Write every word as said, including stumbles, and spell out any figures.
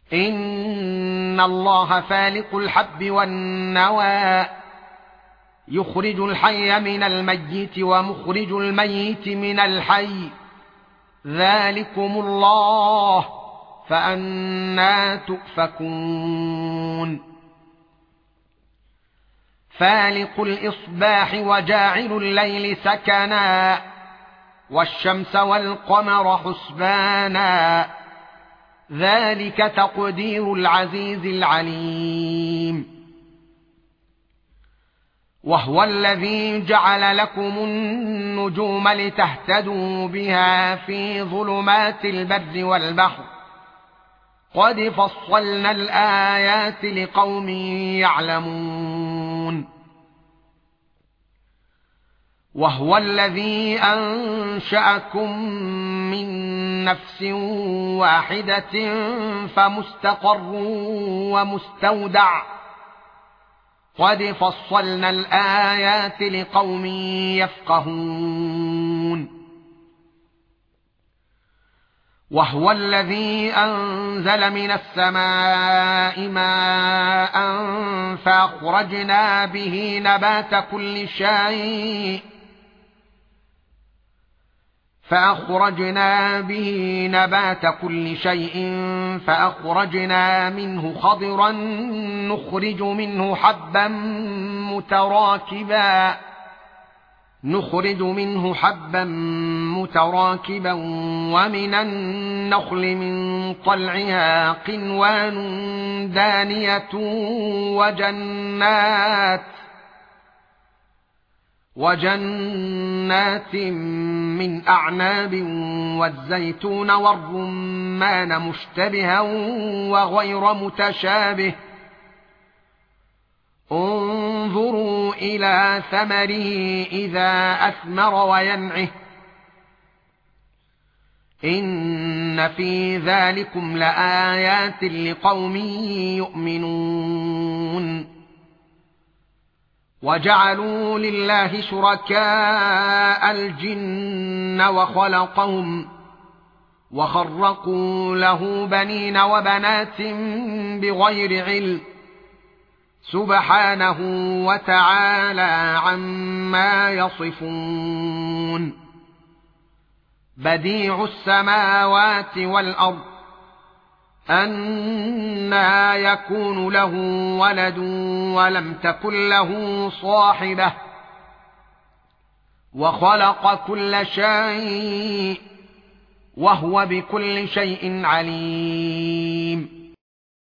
إن الله فالق الحب والنوى يخرج الحي من الميت ومخرج الميت من الحي ذلكم الله فأنى تؤفكون فالق الإصباح وجاعل الليل سكنا والشمس والقمر حسبانا ذلك تقدير العزيز العليم وهو الذي جعل لكم النجوم لتهتدوا بها في ظلمات البر والبحر قد فصلنا الآيات لقوم يعلمون وهو الذي أنشأكم من نفس واحدة فمستقر ومستودع قد فصلنا الآيات لقوم يفقهون وهو الذي أنزل من السماء ماء فأخرجنا به نبات كل شيء فأخرجنا به نبات كل شيء فأخرجنا منه خضرا نخرج منه حبا متراكبا نخرج منه حبا متراكبا ومن النخل من طلعها قنوان دانية وجنات وجنات من أعناب والزيتون والرمان مشتبها وغير متشابه انظروا إلى ثمره إذا أثمر وينعه إن في ذلكم لآيات لقوم يؤمنون وجعلوا لله شركاء الجن وخلقهم وخرقوا له بنين وبنات بغير علم سبحانه وتعالى عما يصفون بديع السماوات والأرض أنى يكون له ولد ولم تكن له صاحبة وخلق كل شيء وهو بكل شيء عليم